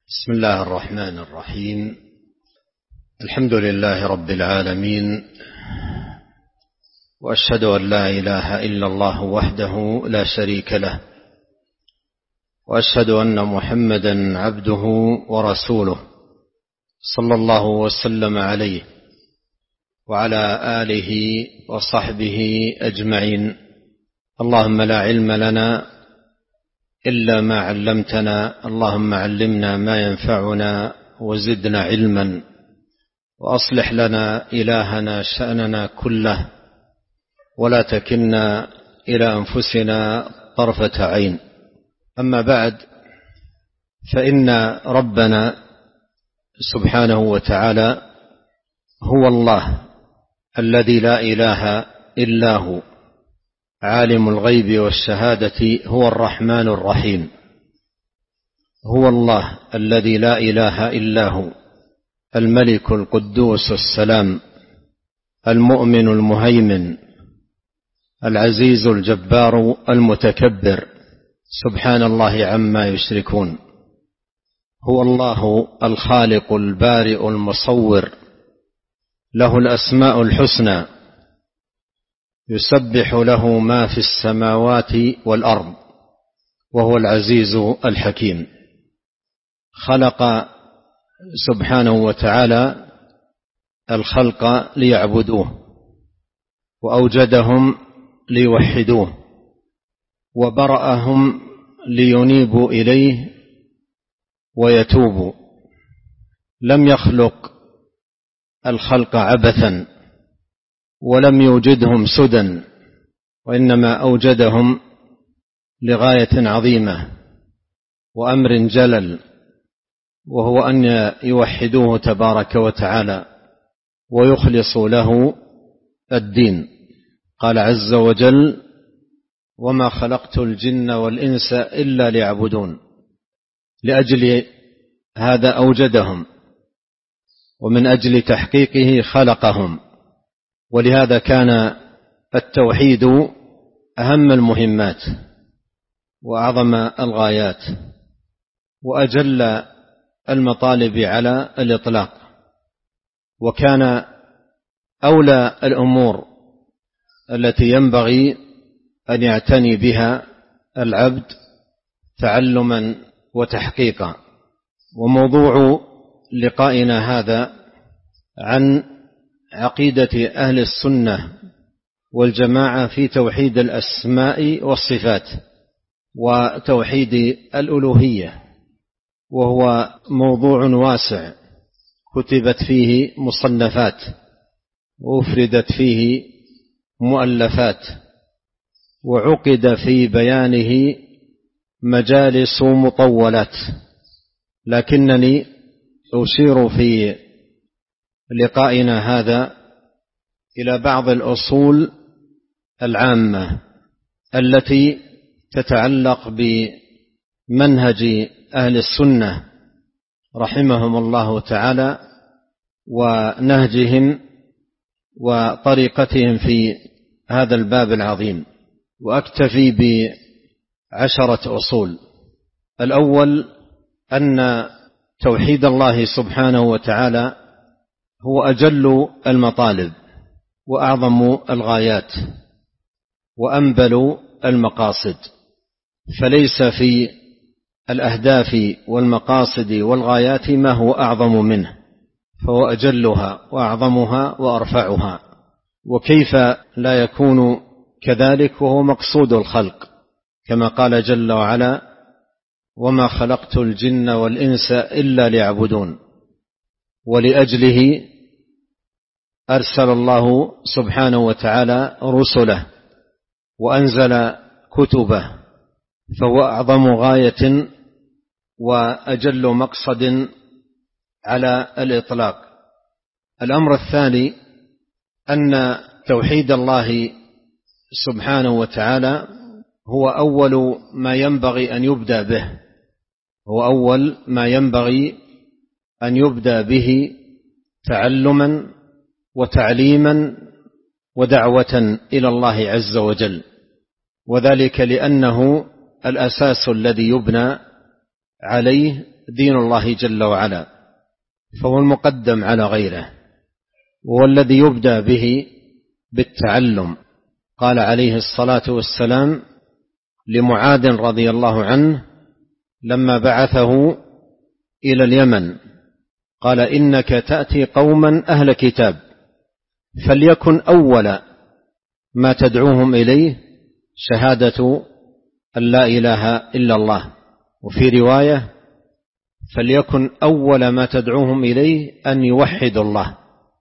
بسم الله الرحمن الرحيم. الحمد لله رب العالمين، وأشهد أن لا إله إلا الله وحده لا شريك له، وأشهد أن محمدا عبده ورسوله صلى الله وسلم عليه وعلى آله وصحبه أجمعين. اللهم لا علم لنا إلا ما علمتنا، اللهم علمنا ما ينفعنا وزدنا علما، وأصلح لنا إلهنا شأننا كله، ولا تكلنا إلى أنفسنا طرفة عين. أما بعد، فإن ربنا سبحانه وتعالى هو الله الذي لا إله إلا هو، عالم الغيب والشهادة، هو الرحمن الرحيم. هو الله الذي لا إله إلا هو، الملك القدوس السلام، المؤمن المهيمن، العزيز الجبار المتكبر، سبحان الله عما يشركون. هو الله الخالق البارئ المصور، له الأسماء الحسنى، يسبح له ما في السماوات والأرض، وهو العزيز الحكيم. خلق سبحانه وتعالى الخلق ليعبدوه، وأوجدهم ليوحدوه، وبرأهم لينيبوا إليه ويتوبوا. لم يخلق الخلق عبثا، ولم يوجدهم سدى، وإنما أوجدهم لغاية عظيمة وأمر جلل، وهو أن يوحدوه تبارك وتعالى ويخلصوا له الدين. قال عز وجل: وما خلقت الجن والإنس إلا ليعبدون. لأجل هذا أوجدهم، ومن أجل تحقيقه خلقهم. ولهذا كان التوحيد أهم المهمات وأعظم الغايات وأجل المطالب على الإطلاق، وكان أولى الأمور التي ينبغي أن يعتني بها العبد تعلما وتحقيقا. وموضوع لقائنا هذا عن عقيدة أهل السنة والجماعة في توحيد الأسماء والصفات وتوحيد الألوهية، وهو موضوع واسع كتبت فيه مصنفات وأفردت فيه مؤلفات، وعقد في بيانه مجالس مطولات، لكنني أشير في لقائنا هذا إلى بعض الأصول العامة التي تتعلق بمنهج أهل السنة رحمهم الله تعالى، ونهجهم وطريقتهم في هذا الباب العظيم. وأكتفي ب10 أصول. الأول أن توحيد الله سبحانه وتعالى هو أجل المطالب وأعظم الغايات وأنبل المقاصد، فليس في الأهداف والمقاصد والغايات ما هو أعظم منه، فهو أجلها وأعظمها وأرفعها. وكيف لا يكون كذلك وهو مقصود الخلق، كما قال جل وعلا: وما خلقت الجن والإنس إلا ليعبدون. ولأجله أرسل الله سبحانه وتعالى رسله وأنزل كتبه، فهو أعظم غاية وأجل مقصد على الإطلاق. الأمر الثاني أن توحيد الله سبحانه وتعالى هو أول ما ينبغي أن يبدأ به، هو أول ما ينبغي أن يبدأ به تعلما وتعليما ودعوة إلى الله عز وجل، وذلك لأنه الأساس الذي يبنى عليه دين الله جل وعلا، فهو المقدم على غيره، وهو الذي يبدأ به بالتعلم. قال عليه الصلاة والسلام لمعاذ رضي الله عنه لما بعثه إلى اليمن، قال: إنك تأتي قوما أهل كتاب، فليكن أول ما تدعوهم إليه شهادة أن لا إله إلا الله، وفي رواية: فليكن أول ما تدعوهم إليه أن يوحدوا الله.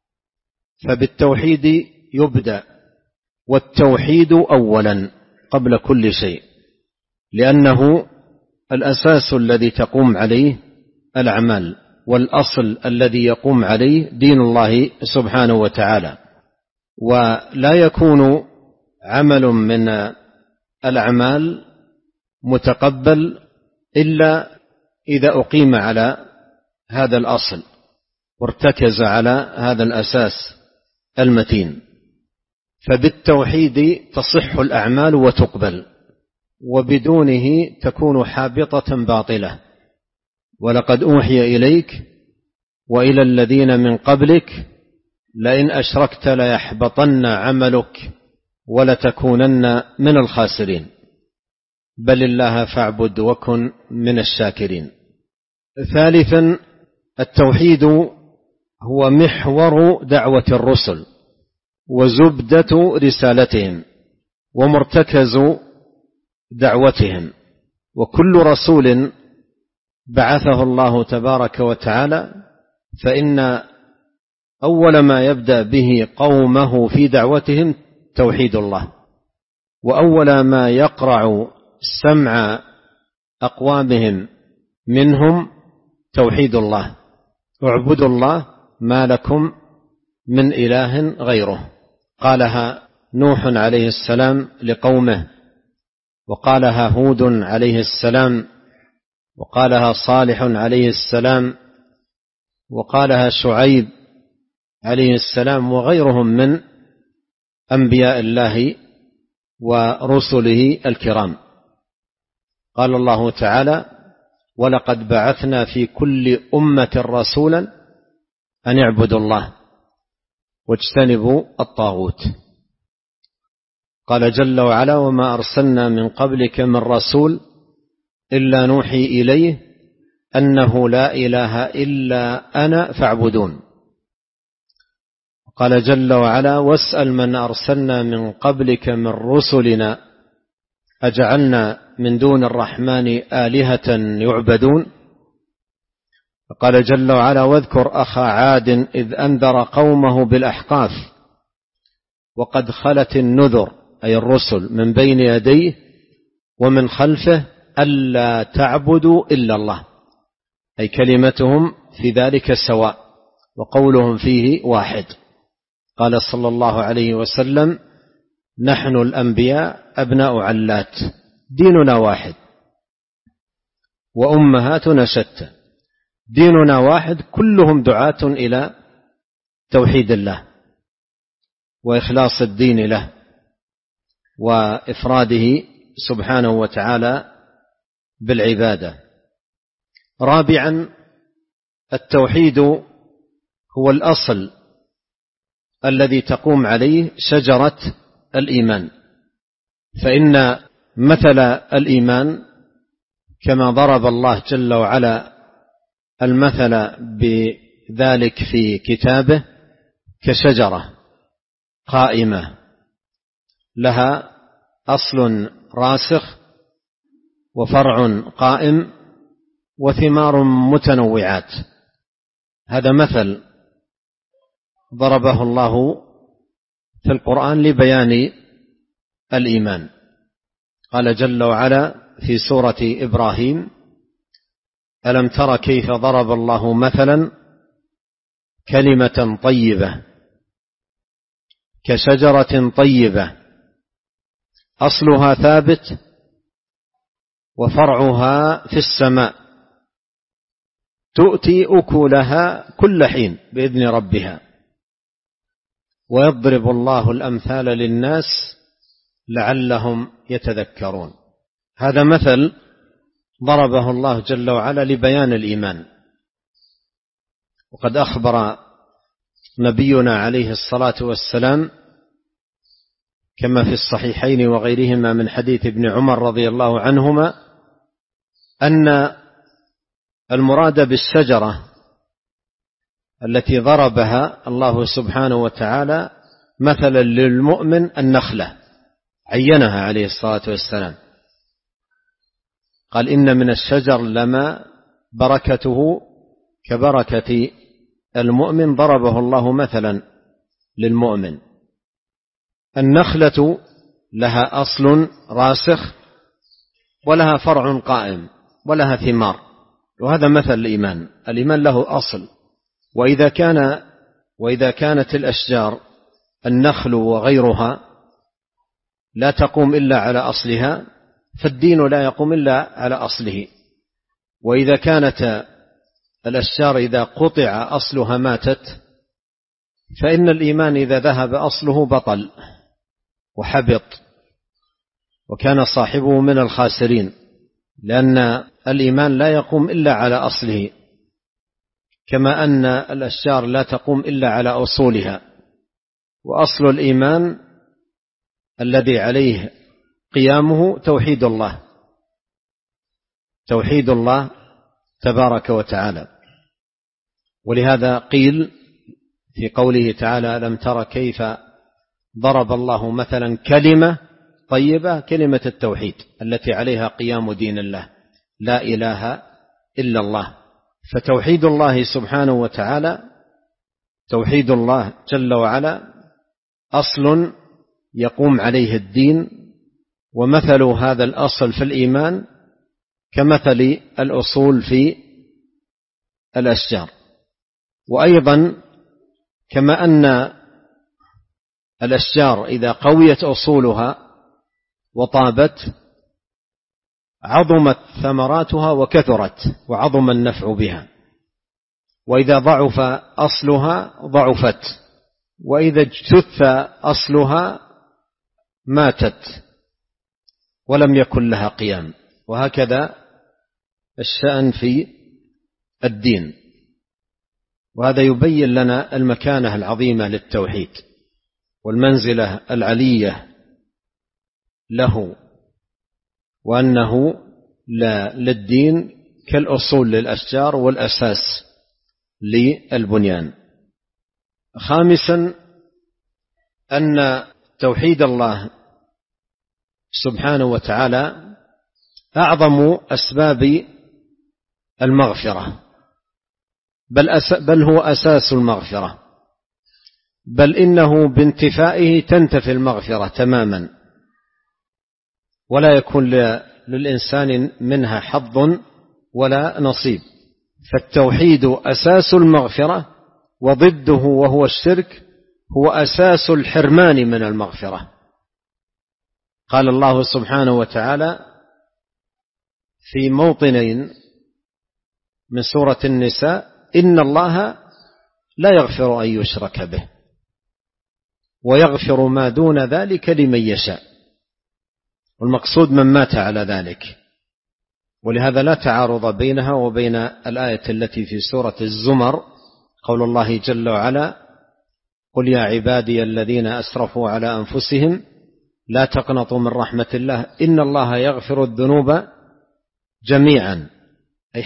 فبالتوحيد يبدأ، والتوحيد أولا قبل كل شيء، لأنه الأساس الذي تقوم عليه الأعمال، والأصل الذي يقوم عليه دين الله سبحانه وتعالى. ولا يكون عمل من الأعمال متقبل إلا إذا أقيم على هذا الأصل وارتكز على هذا الأساس المتين. فبالتوحيد تصح الأعمال وتقبل، وبدونه تكون حابطة باطلة. ولقد أوحي إليك وإلى الذين من قبلك لئن أشركت ليحبطن عملك ولتكونن من الخاسرين، بل الله فاعبد وكن من الشاكرين. ثالثا، التوحيد هو محور دعوة الرسل وزبدة رسالتهم ومرتكز دعوتهم. وكل رسول بعثه الله تبارك وتعالى فإن أول ما يبدأ به قومه في دعوتهم توحيد الله، وأول ما يقرع سمع أقوامهم منهم توحيد الله: اعبدوا الله ما لكم من إله غيره. قالها نوح عليه السلام لقومه، وقالها هود عليه السلام، وقالها صالح عليه السلام، وقالها شعيب عليه السلام، وغيرهم من أنبياء الله ورسله الكرام. قال الله تعالى: ولقد بعثنا في كل أمة رسولا أن اعبدوا الله واجتنبوا الطاغوت. قال جل وعلا: وما أرسلنا من قبلك من رسول إلا نوحي إليه أنه لا إله إلا أنا فاعبدون. قال جل وعلا: واسأل من أرسلنا من قبلك من رسلنا أجعلنا من دون الرحمن آلهة يعبدون. قال جل وعلا: واذكر أخا عاد إذ أنذر قومه بالأحقاف وقد خلت النذر، أي الرسل، من بين يديه ومن خلفه ألا تعبدوا إلا الله، أي كلمتهم في ذلك سواء وقولهم فيه واحد. قال صلى الله عليه وسلم: نحن الأنبياء أبناء علات، ديننا واحد وأمهاتنا شتى، ديننا واحد، كلهم دعاة إلى توحيد الله وإخلاص الدين له وإفراده سبحانه وتعالى بالعبادة. رابعا، التوحيد هو الأصل الذي تقوم عليه شجرة الإيمان، فإن مثل الإيمان كما ضرب الله جل وعلا المثل بذلك في كتابه كشجرة قائمة لها أصل راسخ وفرع قائم وثمار متنوعات. هذا مثل ضربه الله في القرآن لبيان الإيمان. قال جل وعلا في سورة إبراهيم: ألم تر كيف ضرب الله مثلا كلمة طيبة كشجرة طيبة أصلها ثابت وفرعها في السماء تؤتي أكلها كل حين بإذن ربها ويضرب الله الأمثال للناس لعلهم يتذكرون. هذا مثل ضربه الله جل وعلا لبيان الإيمان. وقد أخبر نبينا عليه الصلاة والسلام كما في الصحيحين وغيرهما من حديث ابن عمر رضي الله عنهما أن المراد بالشجرة التي ضربها الله سبحانه وتعالى مثلا للمؤمن النخلة، عينها عليه الصلاة والسلام، قال إن من الشجر لما بركته كبركة المؤمن، ضربه الله مثلا للمؤمن. النخلة لها أصل راسخ ولها فرع قائم ولها ثمار، وهذا مثل الإيمان. الإيمان له أصل، وإذا كانت الأشجار النخل وغيرها لا تقوم إلا على أصلها، فالدين لا يقوم إلا على أصله. وإذا كانت الأشجار إذا قطع أصلها ماتت، فإن الإيمان إذا ذهب أصله بطل وحبط، وكان صاحبه من الخاسرين، لأن الإيمان لا يقوم إلا على أصله، كما أن الأشجار لا تقوم إلا على أصولها. وأصل الإيمان الذي عليه قيامه توحيد الله، توحيد الله تبارك وتعالى. ولهذا قيل في قوله تعالى ألم تر كيف ضرب الله مثلا كلمة طيبة، كلمة التوحيد التي عليها قيام دين الله، لا إله إلا الله. فتوحيد الله سبحانه وتعالى، توحيد الله جل وعلا أصل يقوم عليه الدين، ومثل هذا الأصل في الإيمان كمثل الأصول في الأشجار. وأيضا كما أن الأشجار إذا قويت أصولها وطابت عظمت ثمراتها وكثرت وعظم النفع بها، وإذا ضعف أصلها ضعفت، وإذا اجتث أصلها ماتت ولم يكن لها قيام. وهكذا الشأن في الدين. وهذا يبين لنا المكانة العظيمة للتوحيد والمنزلة العلية له، وأنه للدين كالأصول للأشجار والأساس للبنيان. خامسا أن توحيد الله سبحانه وتعالى أعظم أسباب المغفرة، بل هو أساس المغفرة، بل إنه بانتفائه تنتفي المغفرة تماما، ولا يكون للإنسان منها حظ ولا نصيب. فالتوحيد أساس المغفرة، وضده وهو الشرك هو أساس الحرمان من المغفرة. قال الله سبحانه وتعالى في موطنين من سورة النساء إن الله لا يغفر أن يشرك به ويغفر ما دون ذلك لمن يشاء، والمقصود من مات على ذلك. ولهذا لا تعارض بينها وبين الآية التي في سورة الزمر، قول الله جل وعلا قل يا عبادي الذين أسرفوا على أنفسهم لا تقنطوا من رحمة الله إن الله يغفر الذنوب جميعا، أي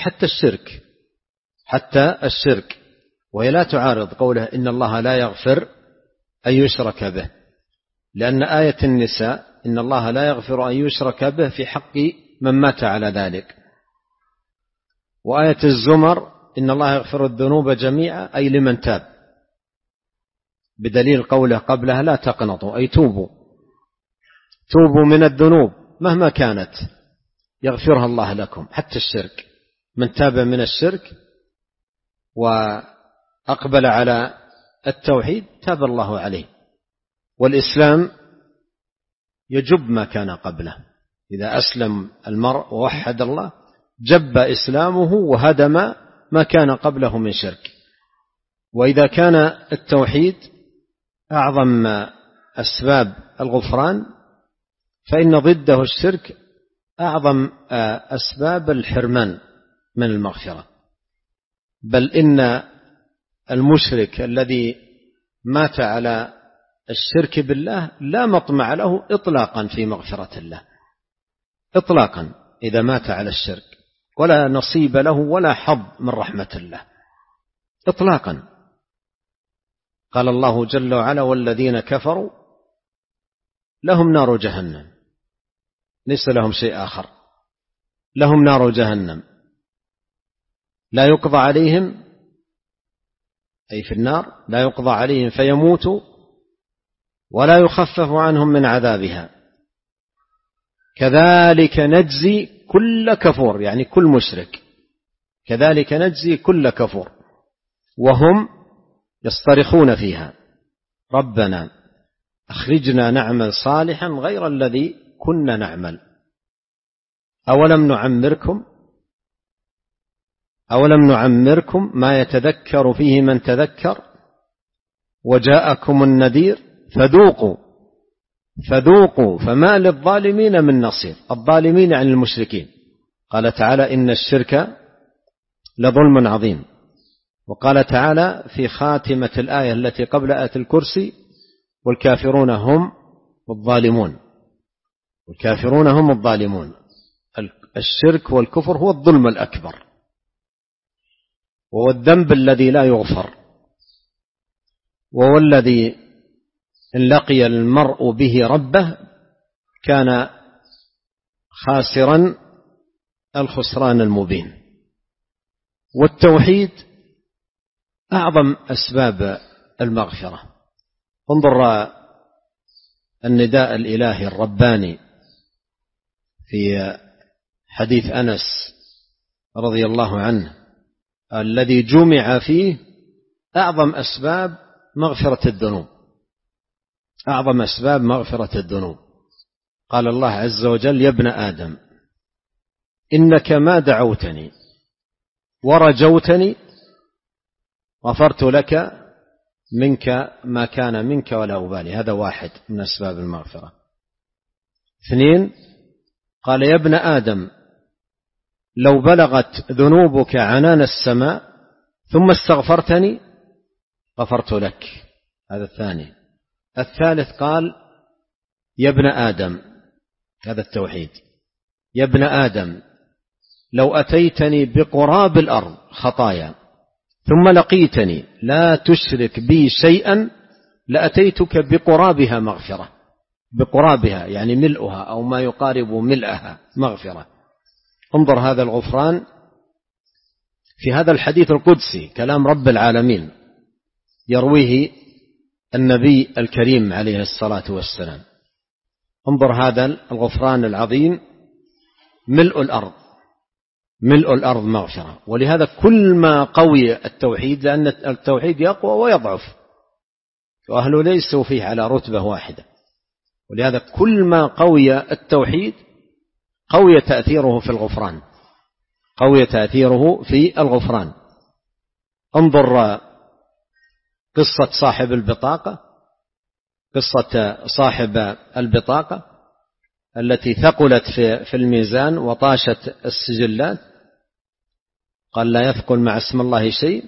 حتى الشرك، وهي لا تعارض قوله إن الله لا يغفر أن يشرك به، لأن آية النساء إن الله لا يغفر أن يشرك به في حق من مات على ذلك، وآية الزمر إن الله يغفر الذنوب جميعا أي لمن تاب، بدليل قوله قبلها لا تقنطوا أي توبوا من الذنوب مهما كانت يغفرها الله لكم، حتى الشرك. من تاب من الشرك وأقبل على التوحيد تاب الله عليه. والإسلام يجب ما كان قبله، إذا أسلم المرء ووحد الله جب إسلامه وهدم ما كان قبله من شرك. وإذا كان التوحيد أعظم أسباب الغفران، فإن ضده الشرك أعظم أسباب الحرمان من المغفرة، بل إن المشرك الذي مات على الشرك بالله لا مطمع له إطلاقا في مغفرة الله، إطلاقا إذا مات على الشرك، ولا نصيب له ولا حظ من رحمة الله إطلاقا. قال الله جل وعلا: والذين كفروا لهم نار جهنم، ليس لهم شيء آخر، لهم نار جهنم لا يقضى عليهم، أي في النار لا يقضى عليهم فيموتوا ولا يخفف عنهم من عذابها، كذلك نجزي كل كفور، يعني كل مشرك، كذلك نجزي كل كفور، وهم يصطرخون فيها: ربنا أخرجنا نعمل صالحا غير الذي كنا نعمل، أولم نعمركم ما يتذكر فيه من تذكر وجاءكم النذير فذوقوا فما للظالمين من نصير. الظالمين عن المشركين. قال تعالى: إن الشرك لظلم عظيم. وقال تعالى في خاتمة الآية التي قبل آية الكرسي: والكافرون هم الظالمون. والكافرون هم الظالمون. الشرك والكفر هو الظلم الأكبر، وهو الذنب الذي لا يغفر، وهو الذي إن لقي المرء به ربه كان خاسرا الخسران المبين. والتوحيد أعظم أسباب المغفرة. انظر النداء الإلهي الرباني في حديث أنس رضي الله عنه الذي جمع فيه أعظم أسباب مغفرة الذنوب، أعظم أسباب مغفرة الذنوب. قال الله عز وجل: يا ابن آدم إنك ما دعوتني ورجوتني غفرت لك منك ما كان منك ولا أبالي. هذا واحد من أسباب المغفرة. 2: قال: يا ابن آدم لو بلغت ذنوبك عنان السماء ثم استغفرتني غفرت لك. هذا الثاني. 3: قال: يا ابن آدم، هذا التوحيد، يا ابن آدم لو أتيتني بقراب الأرض خطايا ثم لقيتني لا تشرك بي شيئا لأتيتك بقرابها مغفرة. بقرابها يعني ملؤها أو ما يقارب ملئها مغفرة. انظر هذا الغفران في هذا الحديث القدسي، كلام رب العالمين يرويه النبي الكريم عليه الصلاة والسلام. انظر هذا الغفران العظيم، ملء الأرض مغفرة. ولهذا كل ما قوي التوحيد، لأن التوحيد يقوى ويضعف وأهله ليسوا فيه على رتبة واحدة، ولهذا كل ما قوي التوحيد قوي تأثيره في الغفران، قوي تأثيره في الغفران. انظر قصة صاحب البطاقة، قصة صاحب البطاقة التي ثقلت في الميزان وطاشت السجلات، قال: لا يثقل مع اسم الله شيء.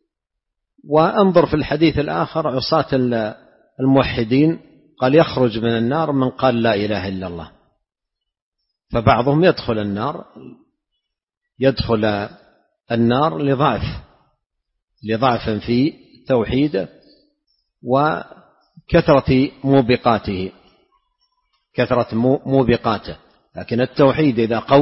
وانظر في الحديث الآخر عصاة الموحدين، قال: يخرج من النار من قال لا إله إلا الله. فبعضهم يدخل النار لضعف في توحيده وكثرة موبقاته. لكن التوحيد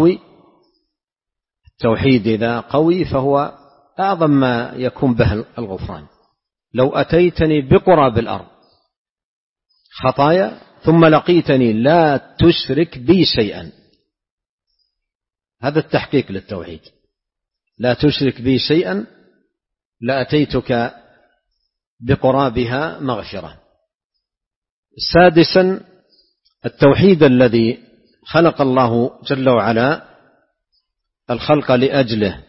إذا قوي فهو أعظم ما يكون به الغفران. لو أتيتني بقراب الأرض خطايا ثم لقيتني لا تشرك بي شيئا، هذا التحقيق للتوحيد، لا تشرك بي شيئا لأتيتك بقرابها مغفرة. 6: التوحيد الذي خلق الله جل وعلا الخلق لأجله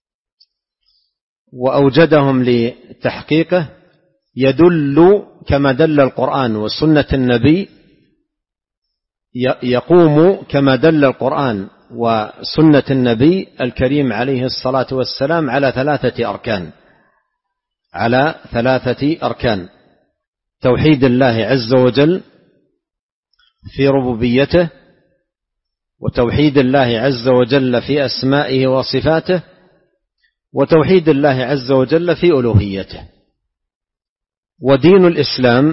وأوجدهم لتحقيقه، يدل كما دل القرآن وسنة النبي يقوم كما دل القرآن وسنة النبي الكريم عليه الصلاة والسلام على 3 أركان، على 3 أركان: توحيد الله عز وجل في ربوبيته، وتوحيد الله عز وجل في أسمائه وصفاته، وتوحيد الله عز وجل في ألوهيته. ودين الإسلام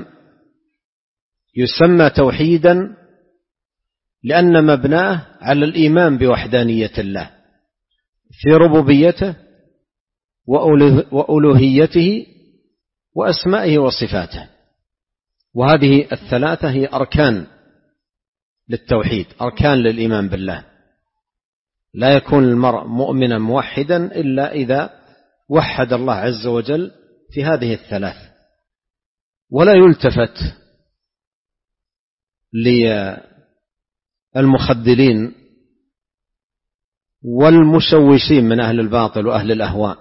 يسمى توحيدا لأن مبناه على الإيمان بوحدانية الله في ربوبيته وألوهيته وأسمائه وصفاته. وهذه ال3 هي أركان للتوحيد، أركان للإيمان بالله. لا يكون المرء مؤمنا موحدا إلا إذا وحد الله عز وجل في هذه ال3. ولا يلتفت للمخذلين والمشوشين من أهل الباطل وأهل الأهواء.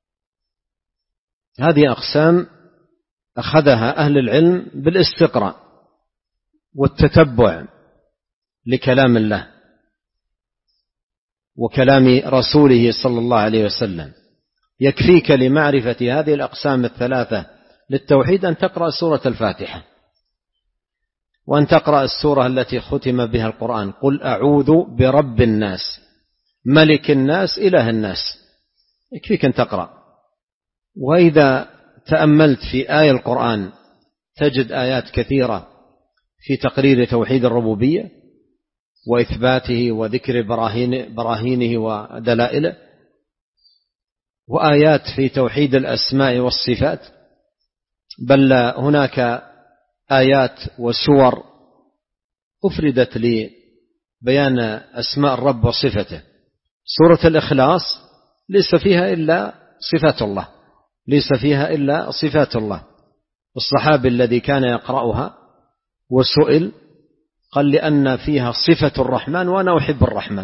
هذه أقسام أخذها أهل العلم بالاستقراء والتتبع لكلام الله وكلام رسوله صلى الله عليه وسلم. يكفيك لمعرفة هذه الأقسام ال3 للتوحيد أن تقرأ سورة الفاتحة، وأن تقرأ السورة التي ختم بها القرآن: قل أعوذ برب الناس ملك الناس إله الناس. يكفيك أن تقرأ. وإذا تأملت في آية القرآن تجد آيات كثيرة في تقرير توحيد الربوبية وإثباته وذكر براهينه ودلائله، وآيات في توحيد الأسماء والصفات، بل هناك آيات وسور أفردت لبيان أسماء الرب وصفته. سورة الإخلاص ليس فيها إلا صفات الله، ليس فيها إلا صفات الله. الصحابي الذي كان يقرأها وسئل قال: لأن فيها صفة الرحمن وأنا أحب الرحمن.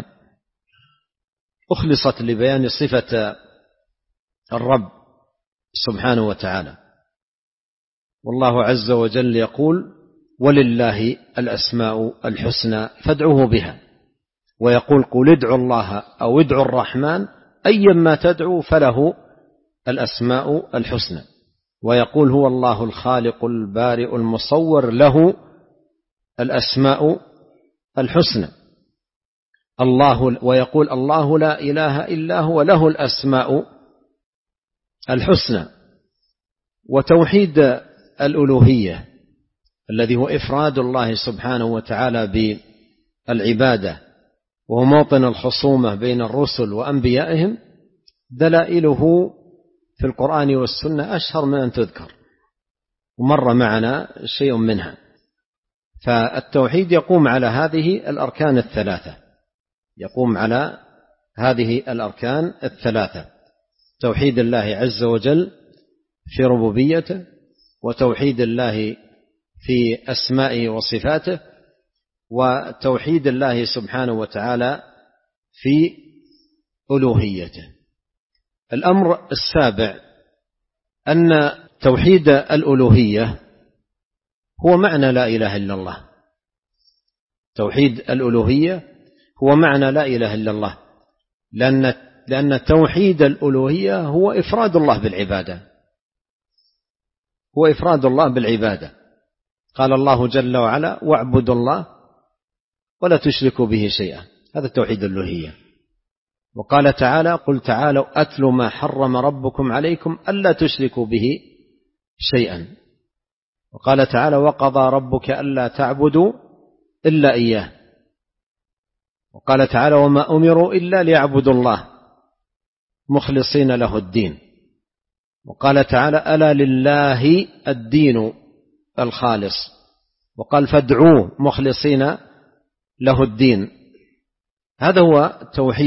أخلصت لبيان صفة الرب سبحانه وتعالى. والله عز وجل يقول: ولله الأسماء الحسنى فادعوه بها. ويقول: قل ادعوا الله أو ادعوا الرحمن أيما تدعوا فله الأسماء الحسنى. ويقول: هو الله الخالق البارئ المصور له الأسماء الحسنى. ويقول: الله لا إله إلا هو له الأسماء الحسنى. وتوحيد الألوهية الذي هو إفراد الله سبحانه وتعالى بالعبادة، وهو موطن الخصومة بين الرسل وأنبيائهم، دلائله في القرآن والسنة أشهر من أن تذكر، ومر معنا شيء منها. فالتوحيد يقوم على هذه الأركان ال3، يقوم على هذه الأركان ال3: توحيد الله عز وجل في ربوبيته، وتوحيد الله في أسمائه وصفاته، وتوحيد الله سبحانه وتعالى في ألوهيته. الأمر السابع أن توحيد الألوهية هو معنى لا إله إلا الله. توحيد الألوهية هو معنى لا إله إلا الله، لأن توحيد الألوهية هو إفراد الله بالعبادة، هو إفراد الله بالعبادة. قال الله جل وعلا: واعبدوا الله ولا تشركوا به شيئا. هذا توحيد الألوهية. وقال تعالى: قل تعالوا أتل ما حرم ربكم عليكم ألا تشركوا به شيئا. وقال تعالى: وقضى ربك ألا تعبدوا إلا إياه. وقال تعالى: وما أمروا إلا ليعبدوا الله مخلصين له الدين. وقال تعالى: ألا لله الدين الخالص. وقال: فادعوه مخلصين له الدين. هذا هو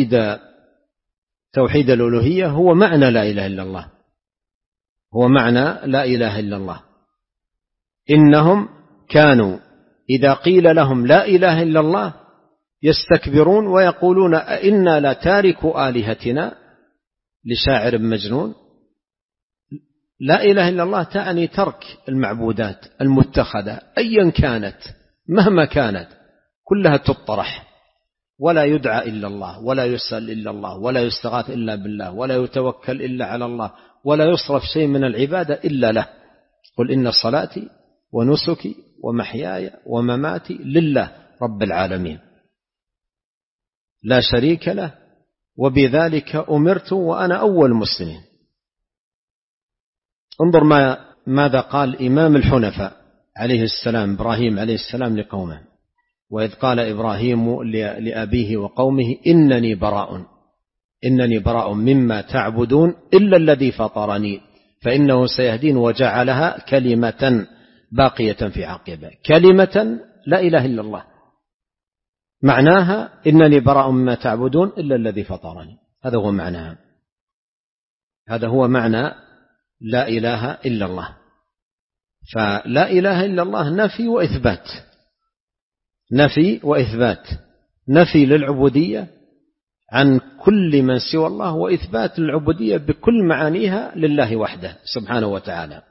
توحيد الألوهية، هو معنى لا إله إلا الله، هو معنى لا إله إلا الله. إنهم كانوا إذا قيل لهم لا إله إلا الله يستكبرون ويقولون أئنا لتاركوا آلهتنا لشاعر مجنون. لا إله إلا الله تعني ترك المعبودات المتخذة أيا كانت مهما كانت، كلها تطرح، ولا يدعى إلا الله، ولا يسأل إلا الله، ولا يستغاث إلا بالله، ولا يتوكل إلا على الله، ولا يصرف شيء من العبادة إلا له. قل إن صلاتي ونسكي ومحياي ومماتي لله رب العالمين لا شريك له وبذلك أمرت وأنا أول مسلمين. انظر ماذا قال إمام الحنفاء عليه السلام إبراهيم عليه السلام لقومه: وإذ قال إبراهيم لأبيه وقومه إنني براء مما تعبدون إلا الذي فطرني فإنه سيهدين، وجعلها كلمة باقية في عقبه. كلمة لا إله إلا الله معناها إنني براء مما تعبدون إلا الذي فطرني. هذا هو معناها، هذا هو معنى لا إله إلا الله. فلا إله إلا الله نفي وإثبات، نفي وإثبات، نفي للعبودية عن كل من سوى الله، وإثبات للعبودية بكل معانيها لله وحده سبحانه وتعالى.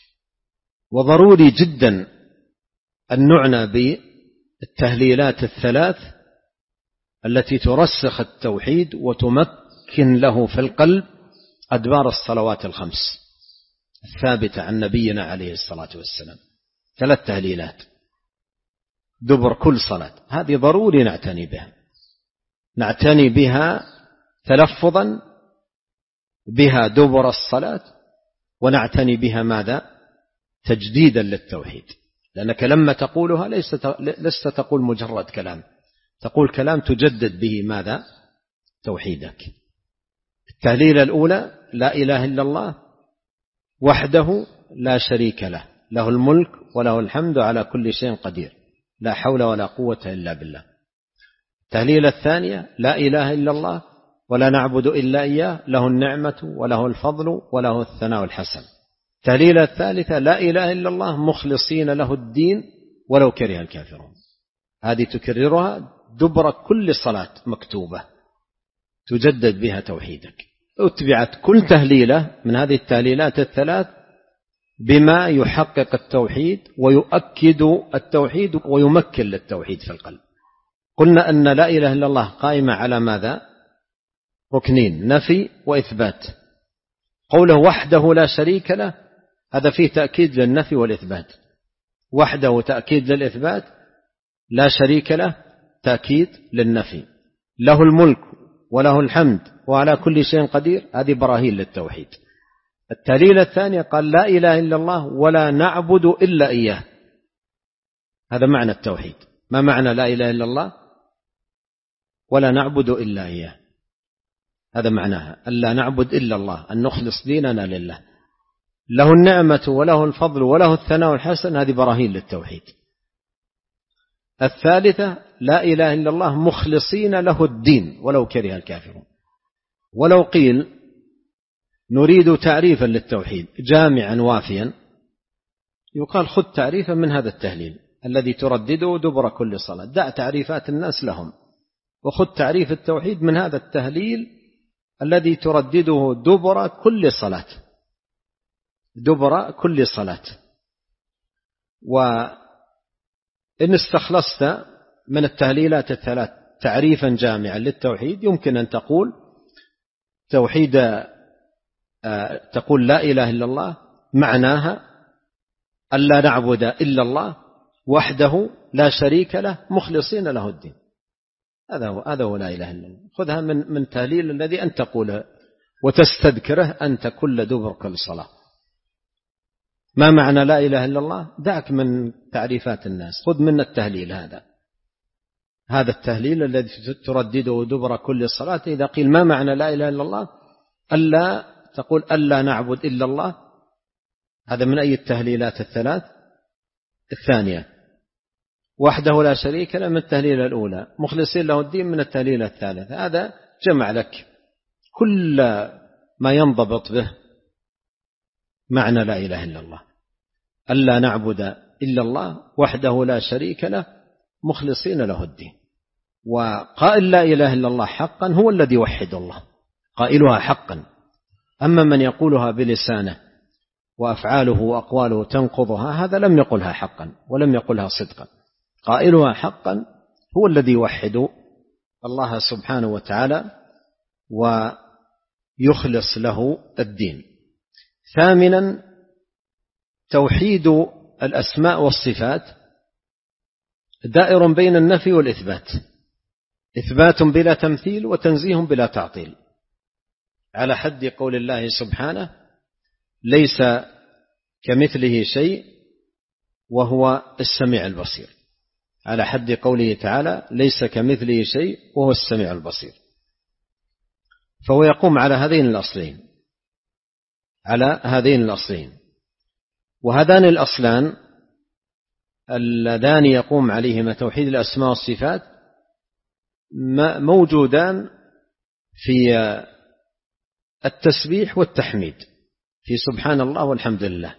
وضروري جدا أن نعنى بالتهليلات الثلاث التي ترسخ التوحيد وتمكن له في القلب أدبار الصلوات الخمس الثابتة عن نبينا عليه الصلاة والسلام. 3 تهليلات دبر كل صلاة، هذه ضروري نعتني بها، نعتني بها تلفظا بها دبر الصلاة، ونعتني بها ماذا؟ تجديدا للتوحيد. لأنك لما تقولها لست تقول مجرد كلام، تقول كلام تجدد به ماذا؟ توحيدك. التهليلة الأولى: لا إله إلا الله وحده لا شريك له، له الملك وله الحمد على كل شيء قدير، لا حول ولا قوة إلا بالله. التهليلة الثانية: لا إله إلا الله ولا نعبد إلا إياه، له النعمة وله الفضل وله الثناء الحسن. التهليلة الثالثة: لا إله إلا الله مخلصين له الدين ولو كره الكافرون. هذه تكررها دبر كل صلاة مكتوبة تجدد بها توحيدك. اتبعت كل تهليلة من هذه التهليلات الثلاث بما يحقق التوحيد ويؤكد التوحيد ويمكن للتوحيد في القلب. قلنا أن لا إله إلا الله قائمة على ماذا؟ ركنين: نفي وإثبات. قوله وحده لا شريك له هذا فيه تأكيد للنفي والإثبات، وحده تأكيد للإثبات، لا شريك له تأكيد للنفي، له الملك وله الحمد وعلى كل شيء قدير، هذه براهين للتوحيد. التهليلة الثانية قال لا إله إلا الله ولا نعبد إلا إياه، هذا معنى التوحيد. ما معنى لا إله إلا الله ولا نعبد إلا إياه؟ هذا معناها ألا نعبد إلا الله، أن نخلص ديننا لله. له النعمة وله الفضل وله الثناء الحسن، هذه براهين للتوحيد. الثالثة: لا إله إلا الله مخلصين له الدين ولو كره الكافرون. ولو قيل نريد تعريفا للتوحيد جامعا وافيا، يقال خذ تعريفا من هذا التهليل الذي تردده دبر كل صلاة، دع تعريفات الناس لهم وخذ تعريف التوحيد من هذا التهليل الذي تردده دبر كل صلاة، دبر كل صلاة. وإن استخلصت من التهليلات الثلاث تعريفا جامعا للتوحيد يمكن أن تقول توحيد، تقول لا إله إلا الله معناها ألا نعبد إلا الله وحده لا شريك له مخلصين له الدين. هذا هو لا إله إلا الله. خذها من تهليل الذي أنت تقوله وتستذكره أنت كل دبر كل صلاة. ما معنى لا إله إلا الله؟ دعك من تعريفات الناس، خذ من التهليل هذا التهليل الذي تردده دبر كل صلاة. إذا قيل ما معنى لا إله إلا الله، ألا تقول ألا نعبد إلا الله، هذا من أي التهليلات الثلاث؟ الثانية. وحده لا شريك له من التهليلة الأولى، مخلصين له الدين من التهليلة الثالثة. هذا جمع لك كل ما ينضبط به معنى لا إله إلا الله: ألا نعبد إلا الله وحده لا شريك له مخلصين له الدين. وقائل لا إله إلا الله حقا هو الذي يوحد الله، قائلها حقا. أما من يقولها بلسانه وأفعاله وأقواله تنقضها، هذا لم يقلها حقا ولم يقلها صدقا. قائلها حقا هو الذي يوحد الله سبحانه وتعالى ويخلص له الدين. ثامنا توحيد الأسماء والصفات دائر بين النفي والإثبات، إثبات بلا تمثيل وتنزيه بلا تعطيل، على حد قول الله سبحانه ليس كمثله شيء وهو السميع البصير، على حد قوله تعالى ليس كمثله شيء وهو السميع البصير. فهو يقوم على هذين الأصلين، وهذان الأصلان اللذان يقوم عليهما توحيد الأسماء والصفات موجودان في التسبيح والتحميد، في سبحان الله والحمد لله.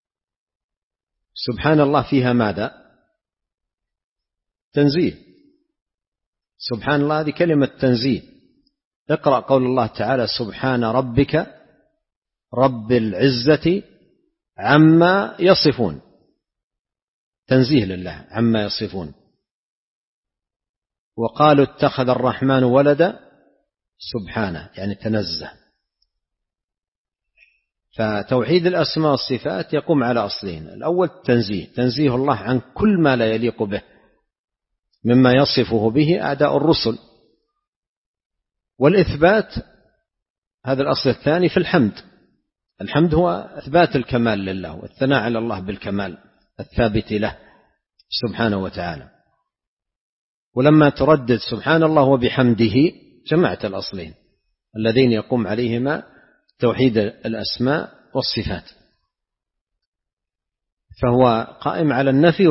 سبحان الله فيها ماذا؟ تنزيه. سبحان الله هذه كلمة تنزيه. اقرأ قول الله تعالى سبحان ربك رب العزة عما يصفون، تنزيه لله عما يصفون. وقالوا اتخذ الرحمن ولدا سبحانه، يعني تنزه. فتوحيد الأسماء والصفات يقوم على أصلين: الأول تنزيه الله عن كل ما لا يليق به مما يصفه به أعداء الرسل، والإثبات هذا الأصل الثاني في الحمد هو إثبات الكمال لله والثناء على الله بالكمال الثابت له سبحانه وتعالى. ولما تردد سبحان الله وبحمده جمعت الأصلين الذين يقوم عليهما توحيد الأسماء والصفات، فهو قائم على النفي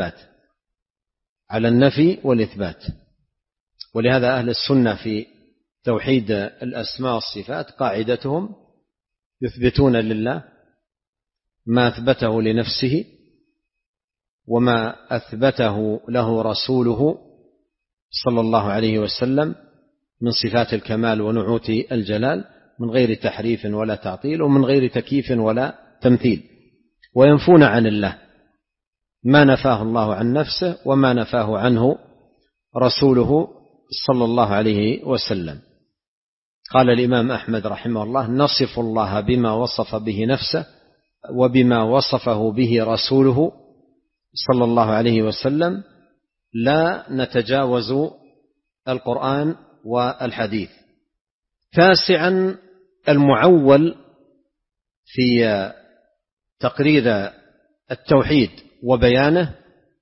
والإثبات. ولهذا أهل السنة في توحيد الأسماء والصفات قاعدتهم يثبتون لله ما أثبته لنفسه وما أثبته له رسوله صلى الله عليه وسلم من صفات الكمال ونعوت الجلال، من غير تحريف ولا تعطيل ومن غير تكييف ولا تمثيل. وينفون عن الله ما نفاه الله عن نفسه وما نفاه عنه رسوله صلى الله عليه وسلم. قال الإمام أحمد رحمه الله: نصف الله بما وصف به نفسه وبما وصفه به رسوله صلى الله عليه وسلم، لا نتجاوز القرآن والحديث. تاسعا المعول في تقرير التوحيد وبيانه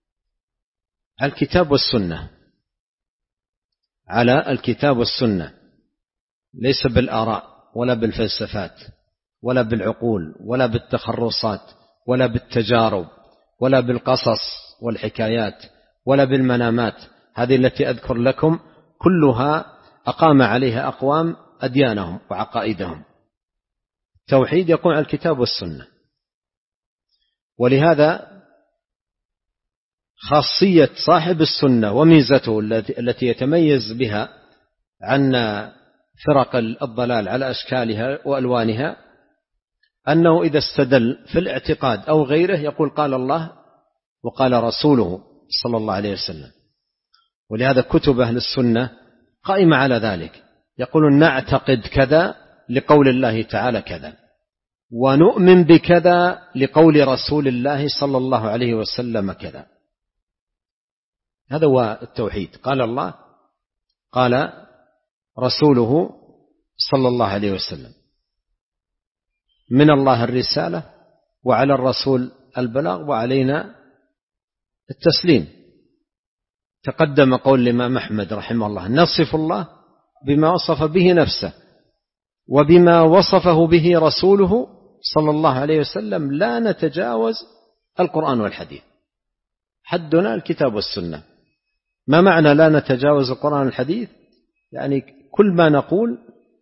على الكتاب والسنة، ليس بالآراء ولا بالفلسفات ولا بالعقول ولا بالتخرصات ولا بالتجارب ولا بالقصص والحكايات ولا بالمنامات. هذه التي أذكر لكم كلها أقام عليها أقوام أديانهم وعقائدهم. التوحيد يقوم على الكتاب والسنة. ولهذا خاصية صاحب السنة وميزته التي يتميز بها عن فرق الضلال على أشكالها وألوانها، أنه إذا استدل في الاعتقاد أو غيره يقول قال الله وقال رسوله صلى الله عليه وسلم. ولهذا كتب أهل السنة قائمة على ذلك، يقولون نعتقد كذا لقول الله تعالى كذا، ونؤمن بكذا لقول رسول الله صلى الله عليه وسلم كذا. هذا هو التوحيد. قال الله قال رسوله صلى الله عليه وسلم. من الله الرسالة وعلى الرسول البلاغ وعلينا التسليم. تقدم قول الإمام أحمد رحمه الله: نصف الله بما وصف به نفسه وبما وصفه به رسوله صلى الله عليه وسلم، لا نتجاوز القرآن والحديث. حدنا الكتاب والسنة. ما معنى لا نتجاوز القرآن والحديث؟ يعني كل ما نقول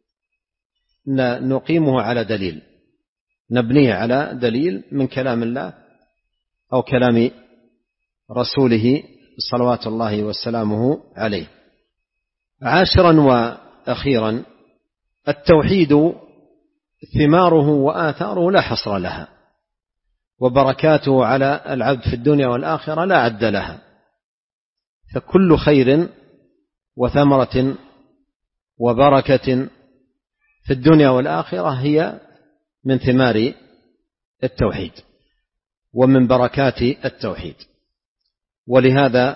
نقيمه على دليل، نبنيه على دليل من كلام الله أو كلام رسوله صلوات الله وسلامه عليه. عاشرا وأخيرا التوحيد ثماره وآثاره لا حصر لها، وبركاته على العبد في الدنيا والآخرة لا عد لها. فكل خير وثمرة وبركة في الدنيا والآخرة هي من ثمار التوحيد ومن بركات التوحيد. ولهذا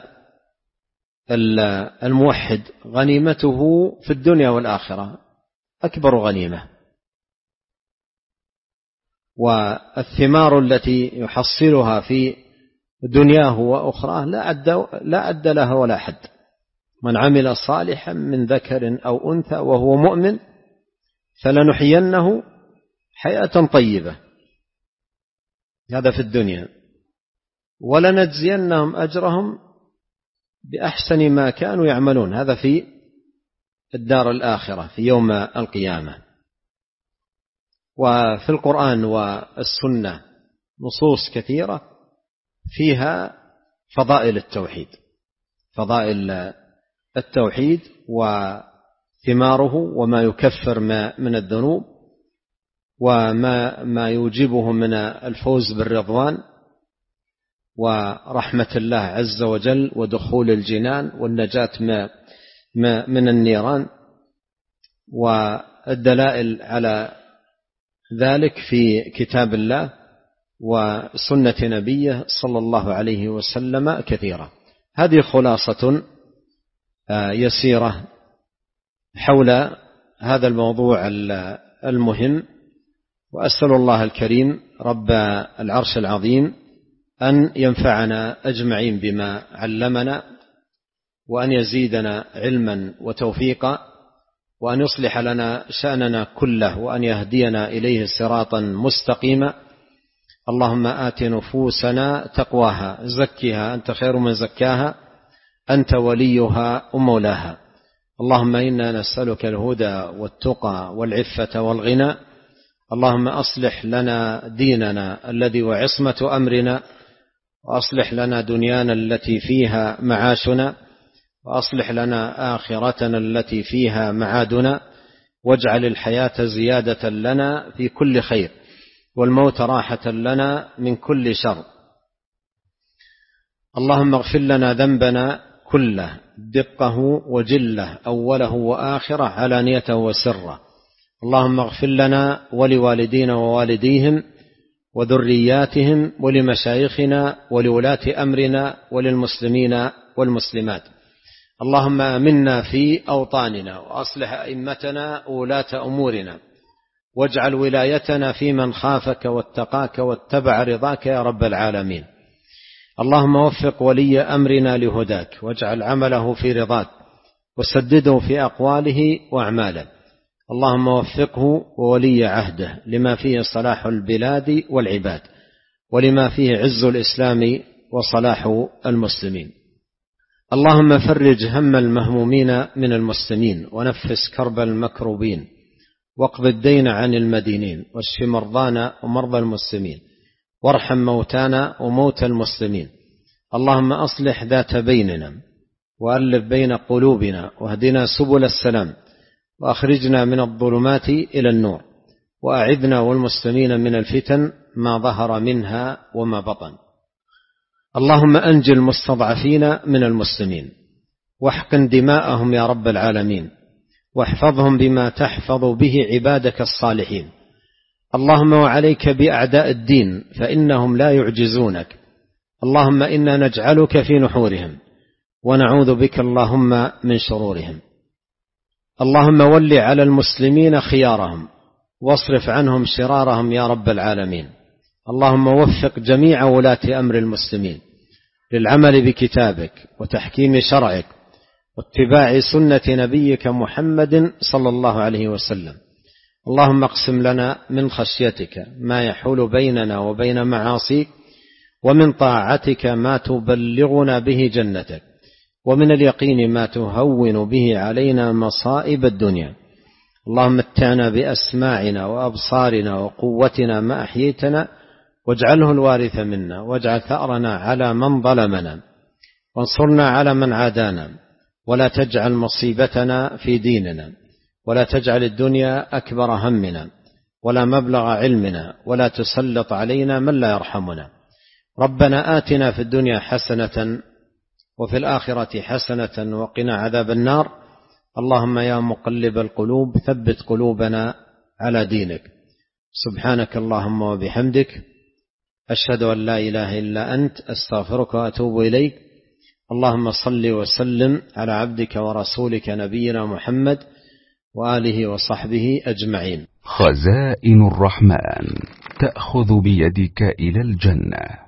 الموحد غنيمته في الدنيا والآخرة أكبر غنيمة، والثمار التي يحصلها في دنياه وأخراه لا أد لها ولا حد. من عمل صالحا من ذكر أو أنثى وهو مؤمن فلنحيينه حياة طيبة، هذا في الدنيا، ولنجزينهم أجرهم بأحسن ما كانوا يعملون، هذا في الدار الآخرة في يوم القيامة. وفي القرآن والسنة نصوص كثيرة فيها فضائل التوحيد، فضائل التوحيد وثماره وما يكفر من الذنوب وما يوجبه من الفوز بالرضوان ورحمة الله عز وجل ودخول الجنان والنجاة من النيران. والدلائل على ذلك في كتاب الله وسنة نبيه صلى الله عليه وسلم كثيرة. هذه خلاصة يسيرة حول هذا الموضوع المهم، وأسأل الله الكريم رب العرش العظيم أن ينفعنا أجمعين بما علمنا، وأن يزيدنا علما وتوفيقا، وأن يصلح لنا شأننا كله، وأن يهدينا إليه صراطا مستقيما. اللهم آت نفوسنا تقواها زكها أنت خير من زكاها أنت وليها ومولاها. اللهم إنا نسألك الهدى والتقى والعفة والغنى. اللهم أصلح لنا ديننا الذي وعصمة أمرنا، وأصلح لنا دنيانا التي فيها معاشنا، وأصلح لنا آخرتنا التي فيها معادنا، واجعل الحياة زيادة لنا في كل خير، والموت راحة لنا من كل شر. اللهم اغفر لنا ذنبنا كله دقه وجله أوله وآخره علانيته وسره. اللهم اغفر لنا ولوالدينا ووالديهم وذرياتهم ولمشايخنا ولولاة أمرنا وللمسلمين والمسلمات. اللهم آمنا في أوطاننا وأصلح أئمتنا وولاة أمورنا، واجعل ولايتنا في من خافك واتقاك واتبع رضاك يا رب العالمين. اللهم وفق ولي أمرنا لهداك، واجعل عمله في رضاك، وسدده في أقواله وأعماله. اللهم وفقه وولي عهده لما فيه صلاح البلاد والعباد، ولما فيه عز الإسلام وصلاح المسلمين. اللهم فرج هم المهمومين من المسلمين، ونفس كرب المكروبين، واقض الدين عن المدينين، واشف مرضانا ومرضى المسلمين، وارحم موتانا وموتى المسلمين. اللهم أصلح ذات بيننا، وألف بين قلوبنا، واهدنا سبل السلام، وأخرجنا من الظلمات إلى النور، وأعذنا والمسلمين من الفتن ما ظهر منها وما بطن. اللهم أنجِ المستضعفين من المسلمين، واحقن دماءهم يا رب العالمين، واحفظهم بما تحفظ به عبادك الصالحين. اللهم وعليك بأعداء الدين فإنهم لا يعجزونك. اللهم إنا نجعلك في نحورهم، ونعوذ بك اللهم من شرورهم. اللهم ول على المسلمين خيارهم، واصرف عنهم شرارهم يا رب العالمين. اللهم وفق جميع ولاة أمر المسلمين للعمل بكتابك وتحكيم شرعك واتباع سنة نبيك محمد صلى الله عليه وسلم. اللهم اقسم لنا من خشيتك ما يحول بيننا وبين معاصيك، ومن طاعتك ما تبلغنا به جنتك، ومن اليقين ما تهون به علينا مصائب الدنيا. اللهم متعنا بأسماعنا وأبصارنا وقوتنا ما أحييتنا، واجعله الوارث منا، واجعل ثأرنا على من ظلمنا، وانصرنا على من عادانا، ولا تجعل مصيبتنا في ديننا، ولا تجعل الدنيا أكبر همنا ولا مبلغ علمنا، ولا تسلط علينا من لا يرحمنا. ربنا آتنا في الدنيا حسنة وفي الآخرة حسنة وقنا عذاب النار. اللهم يا مقلب القلوب ثبت قلوبنا على دينك. سبحانك اللهم وبحمدك، أشهد أن لا إله إلا أنت، أستغفرك وأتوب إليك. اللهم صل وسلم على عبدك ورسولك نبينا محمد وآله وصحبه أجمعين. خزائن الرحمن تأخذ بيدك إلى الجنة.